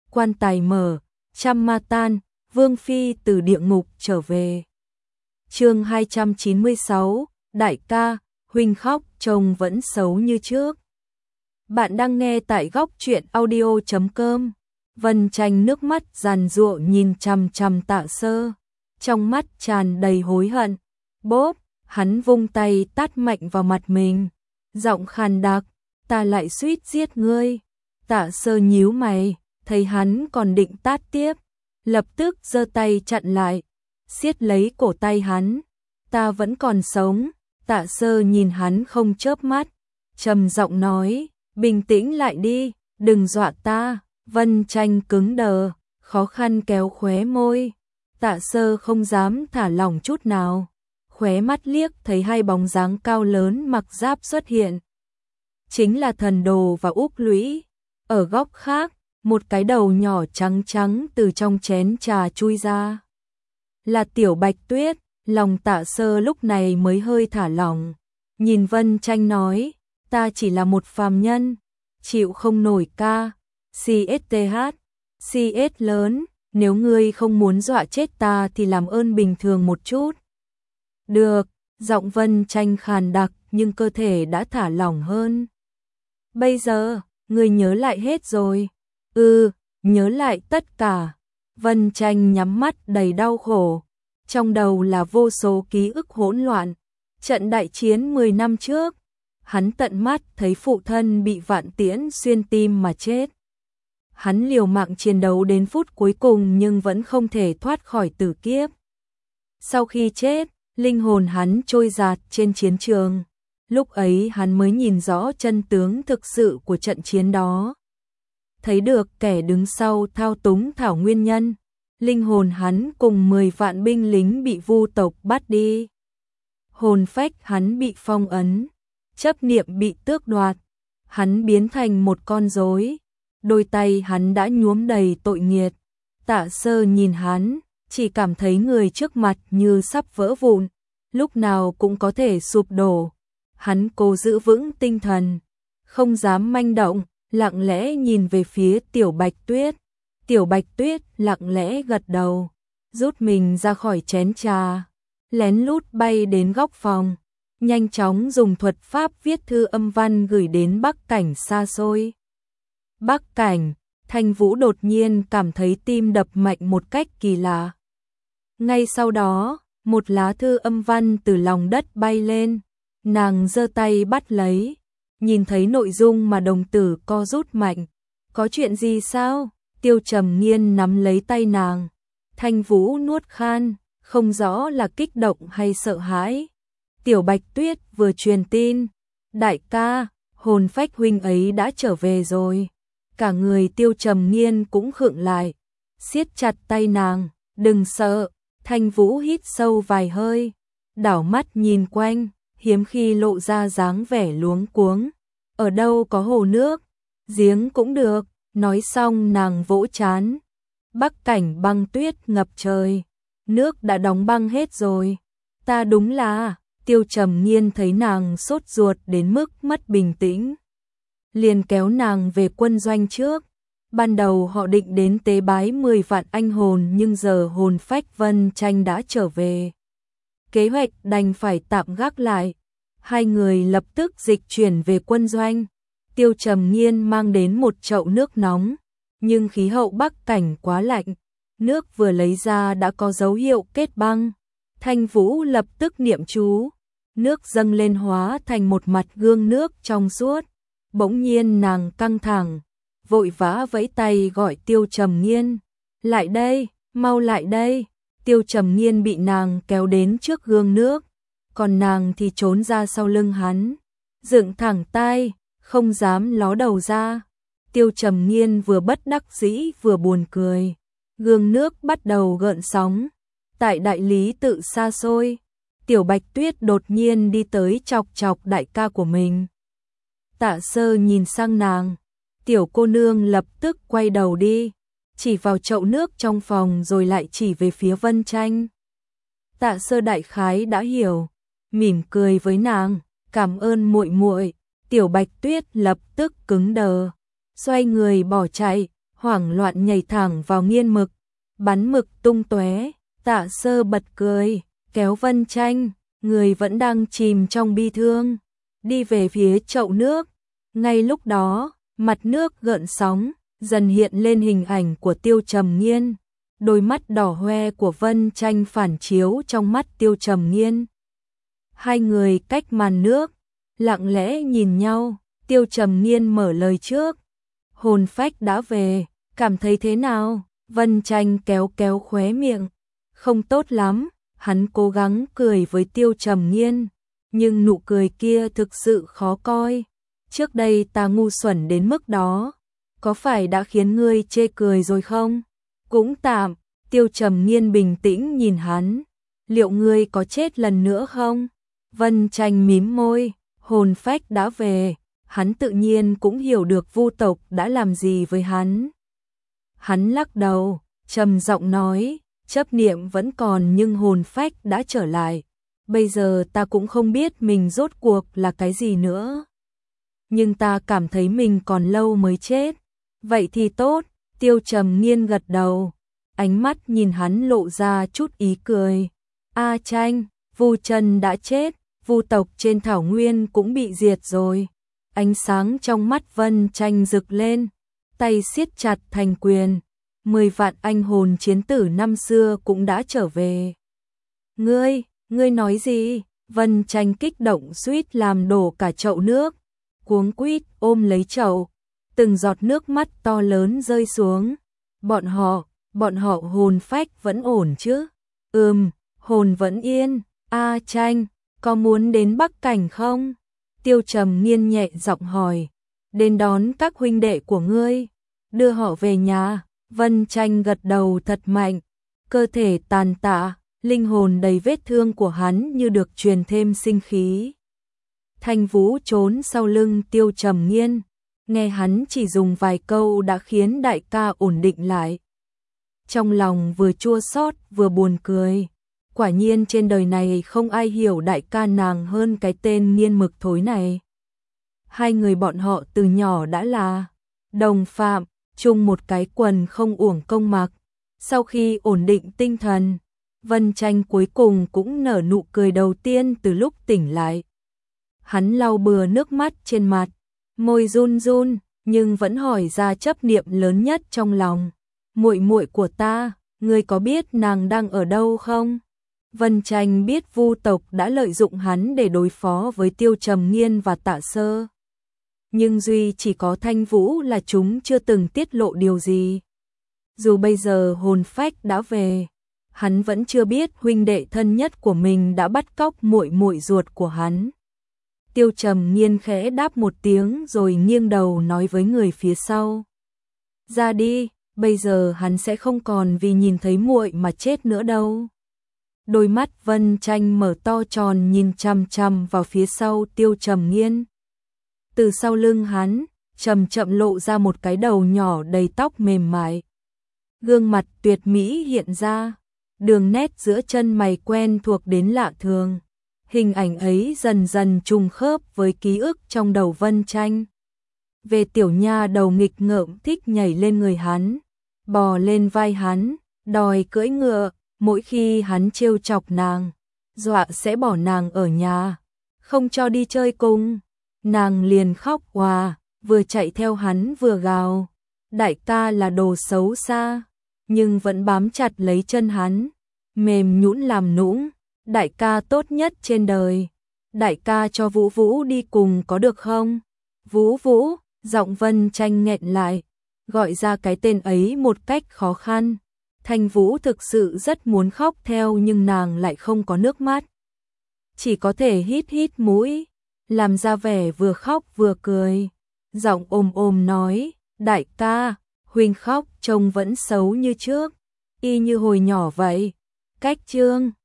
quan tài mở, trăm ma tan, Vương Phi từ địa ngục trở về. Chương 296, Đại ca, huynh khóc, chồng vẫn xấu như trước. Bạn đang nghe tại góc truyện audio.com. Vân Tranh nước mắt giàn giụa nhìn chằm chằm Tạ Sơ, trong mắt tràn đầy hối hận. Bốp, hắn vung tay tát mạnh vào mặt mình, giọng khàn đặc, ta lại suýt giết ngươi. Tạ Sơ nhíu mày, thấy hắn còn định tát tiếp, lập tức giơ tay chặn lại, siết lấy cổ tay hắn. Ta vẫn còn sống. Tạ Sơ nhìn hắn không chớp mắt, trầm giọng nói, bình tĩnh lại đi, đừng dọa ta. Vân Tranh cứng đờ, khó khăn kéo khóe môi. Tạ Sơ không dám thả lỏng chút nào, khóe mắt liếc thấy hai bóng dáng cao lớn mặc giáp xuất hiện. Chính là Thần Đồ và Úc Lũy. Ở góc khác, một cái đầu nhỏ trắng trắng từ trong chén trà chui ra. Là Tiểu Bạch Tuyết. Lòng Tạ Sơ lúc này mới hơi thả lỏng, nhìn Vân Tranh nói, ta chỉ là một phàm nhân, chịu không nổi ca, CSTH, CS lớn, nếu ngươi không muốn dọa chết ta thì làm ơn bình thường một chút. Được, giọng Vân Tranh khàn đặc nhưng cơ thể đã thả lỏng hơn. Bây giờ, ngươi nhớ lại hết rồi. Nhớ lại tất cả. Vân Tranh nhắm mắt đầy đau khổ. Trong đầu là vô số ký ức hỗn loạn. Trận đại chiến 10 năm trước, hắn tận mắt thấy phụ thân bị vạn tiễn xuyên tim mà chết. Hắn liều mạng chiến đấu đến phút cuối cùng nhưng vẫn không thể thoát khỏi tử kiếp. Sau khi chết, linh hồn hắn trôi dạt trên chiến trường. Lúc ấy hắn mới nhìn rõ chân tướng thực sự của trận chiến đó. Thấy được kẻ đứng sau thao túng thảo nguyên nhân. Linh hồn hắn cùng 10 vạn binh lính bị Vu tộc bắt đi. Hồn phách hắn bị phong ấn, chấp niệm bị tước đoạt, hắn biến thành một con rối. Đôi tay hắn đã nhuốm đầy tội nghiệt. Tạ Sơ nhìn hắn, chỉ cảm thấy người trước mặt như sắp vỡ vụn, lúc nào cũng có thể sụp đổ. Hắn cố giữ vững tinh thần, không dám manh động, lặng lẽ nhìn về phía Tiểu Bạch Tuyết. Tiểu Bạch Tuyết lặng lẽ gật đầu, rút mình ra khỏi chén trà, lén lút bay đến góc phòng, nhanh chóng dùng thuật pháp viết thư âm văn gửi đến Bắc Cảnh xa xôi. Bắc Cảnh, Thanh Vũ đột nhiên cảm thấy tim đập mạnh một cách kỳ lạ. Ngay sau đó, một lá thư âm văn từ lòng đất bay lên, nàng giơ tay bắt lấy, nhìn thấy nội dung mà đồng tử co rút mạnh. Có chuyện gì sao? Tiêu Trầm Nghiên nắm lấy tay nàng. Thanh Vũ nuốt khan, không rõ là kích động hay sợ hãi. Tiểu Bạch Tuyết vừa truyền tin, đại ca, hồn phách huynh ấy đã trở về rồi. Cả người Tiêu Trầm Nghiên cũng khựng lại, siết chặt tay nàng, đừng sợ. Thanh Vũ hít sâu vài hơi, đảo mắt nhìn quanh, hiếm khi lộ ra dáng vẻ luống cuống. Ở đâu có hồ nước, giếng cũng được. Nói xong nàng vỗ trán. Bắc Cảnh băng tuyết ngập trời, nước đã đóng băng hết rồi. Ta đúng là. Tiêu Trầm Nghiên thấy nàng sốt ruột đến mức mất bình tĩnh, liền kéo nàng về quân doanh trước. Ban đầu họ định đến tế bái 10 vạn anh hồn nhưng giờ hồn phách Vân Tranh đã trở về, kế hoạch đành phải tạm gác lại. Hai người lập tức dịch chuyển về quân doanh. Tiêu Trầm Nghiên mang đến một chậu nước nóng, nhưng khí hậu Bắc Cảnh quá lạnh, nước vừa lấy ra đã có dấu hiệu kết băng. Thanh Vũ lập tức niệm chú, nước dâng lên hóa thành một mặt gương nước trong suốt. Bỗng nhiên nàng căng thẳng, vội vã vẫy tay gọi Tiêu Trầm Nghiên, lại đây, mau lại đây. Tiêu Trầm Nghiên bị nàng kéo đến trước gương nước, còn nàng thì trốn ra sau lưng hắn, dựng thẳng tai, không dám ló đầu ra. Tiêu Trầm Nghiên vừa bất đắc dĩ vừa buồn cười. Gương nước bắt đầu gợn sóng. Tại đại lý tự xa xôi, Tiểu Bạch Tuyết đột nhiên đi tới chọc chọc đại ca của mình. Tạ Sơ nhìn sang nàng, tiểu cô nương lập tức quay đầu đi, chỉ vào chậu nước trong phòng rồi lại chỉ về phía Vân Tranh. Tạ Sơ đại khái đã hiểu, mỉm cười với nàng, cảm ơn muội muội. Tiểu Bạch Tuyết lập tức cứng đờ, xoay người bỏ chạy, hoảng loạn nhảy thẳng vào nghiên mực, bắn mực tung tóe. Tạ Sơ bật cười, kéo Vân Tranh, người vẫn đang chìm trong bi thương, đi về phía chậu nước. Ngay lúc đó, mặt nước gợn sóng, dần hiện lên hình ảnh của Tiêu Trầm Nghiên. Đôi mắt đỏ hoe của Vân Tranh phản chiếu trong mắt Tiêu Trầm Nghiên. Hai người cách màn nước, lặng lẽ nhìn nhau. Tiêu Trầm Nghiên mở lời trước. Hồn phách đã về, cảm thấy thế nào? Vân Tranh kéo kéo khóe miệng. Không tốt lắm, hắn cố gắng cười với Tiêu Trầm Nghiên, nhưng nụ cười kia thực sự khó coi. Trước đây ta ngu xuẩn đến mức đó, có phải đã khiến ngươi chê cười rồi không? Cũng tạm. Tiêu Trầm Nghiên bình tĩnh nhìn hắn. Liệu ngươi có chết lần nữa không? Vân Tranh mím môi, hồn phách đã về, hắn tự nhiên cũng hiểu được Vu tộc đã làm gì với hắn. Hắn lắc đầu, trầm giọng nói, chấp niệm vẫn còn nhưng hồn phách đã trở lại. Bây giờ ta cũng không biết mình rốt cuộc là cái gì nữa. Nhưng ta cảm thấy mình còn lâu mới chết. Vậy thì tốt. Tiêu Trầm Nghiên gật đầu, ánh mắt nhìn hắn lộ ra chút ý cười. A Tranh, Vu Trần đã chết, Vu tộc trên thảo nguyên cũng bị diệt rồi. Ánh sáng trong mắt Vân Tranh rực lên, tay siết chặt thành quyền. 10 vạn anh hồn chiến tử năm xưa cũng đã trở về. Ngươi nói gì? Vân Tranh kích động suýt làm đổ cả chậu nước, cuống quýt ôm lấy chậu, từng giọt nước mắt to lớn rơi xuống. Bọn họ hồn phách vẫn ổn chứ? Hồn vẫn yên. A Tranh, có muốn đến Bắc Cảnh không? Tiêu Trầm Nghiên nhẹ giọng hỏi. Đến đón các huynh đệ của ngươi, đưa họ về nhà. Vân Tranh gật đầu thật mạnh, cơ thể tàn tạ, linh hồn đầy vết thương của hắn như được truyền thêm sinh khí. Thanh Vũ trốn sau lưng Tiêu Trầm Nghiên, nghe hắn chỉ dùng vài câu đã khiến đại ca ổn định lại. Trong lòng vừa chua xót vừa buồn cười, quả nhiên trên đời này không ai hiểu đại ca nàng hơn cái tên nghiên mực thối này. Hai người bọn họ từ nhỏ đã là đồng phạm, chung một cái quần không uổng công mặc. Sau khi ổn định tinh thần, Vân Tranh cuối cùng cũng nở nụ cười đầu tiên từ lúc tỉnh lại. Hắn lau bừa nước mắt trên mặt, môi run run, nhưng vẫn hỏi ra chấp niệm lớn nhất trong lòng. Muội muội của ta, ngươi có biết nàng đang ở đâu không? Vân Tranh biết Vu tộc đã lợi dụng hắn để đối phó với Tiêu Trầm Nghiên và Tạ Sơ. Nhưng duy chỉ có Thanh Vũ là chúng chưa từng tiết lộ điều gì. Dù bây giờ hồn phách đã về, hắn vẫn chưa biết huynh đệ thân nhất của mình đã bắt cóc muội muội ruột của hắn. Tiêu Trầm Nghiên khẽ đáp một tiếng rồi nghiêng đầu nói với người phía sau. Ra đi, bây giờ hắn sẽ không còn vì nhìn thấy muội mà chết nữa đâu. Đôi mắt Vân Tranh mở to tròn nhìn chằm chằm vào phía sau Tiêu Trầm Nghiên. Từ sau lưng hắn, chậm chậm lộ ra một cái đầu nhỏ đầy tóc mềm mại. Gương mặt tuyệt mỹ hiện ra, đường nét giữa chân mày quen thuộc đến lạ thường. Hình ảnh ấy dần dần trùng khớp với ký ức trong đầu Vân Tranh. Về tiểu nha đầu nghịch ngợm thích nhảy lên người hắn, bò lên vai hắn, đòi cưỡi ngựa, mỗi khi hắn trêu chọc nàng, dọa sẽ bỏ nàng ở nhà, không cho đi chơi cùng. Nàng liền khóc òa, vừa chạy theo hắn vừa gào. Đại ca là đồ xấu xa, nhưng vẫn bám chặt lấy chân hắn, mềm nhũn làm nũng. Đại ca tốt nhất trên đời, đại ca cho Vũ Vũ đi cùng có được không? Vũ Vũ, giọng Vân Tranh nghẹn lại, gọi ra cái tên ấy một cách khó khăn. Thanh Vũ thực sự rất muốn khóc theo nhưng nàng lại không có nước mắt. Chỉ có thể hít hít mũi, làm ra vẻ vừa khóc vừa cười. Giọng ôm ôm nói, đại ca, huynh khóc trông vẫn xấu như trước, y như hồi nhỏ vậy. Cách Trương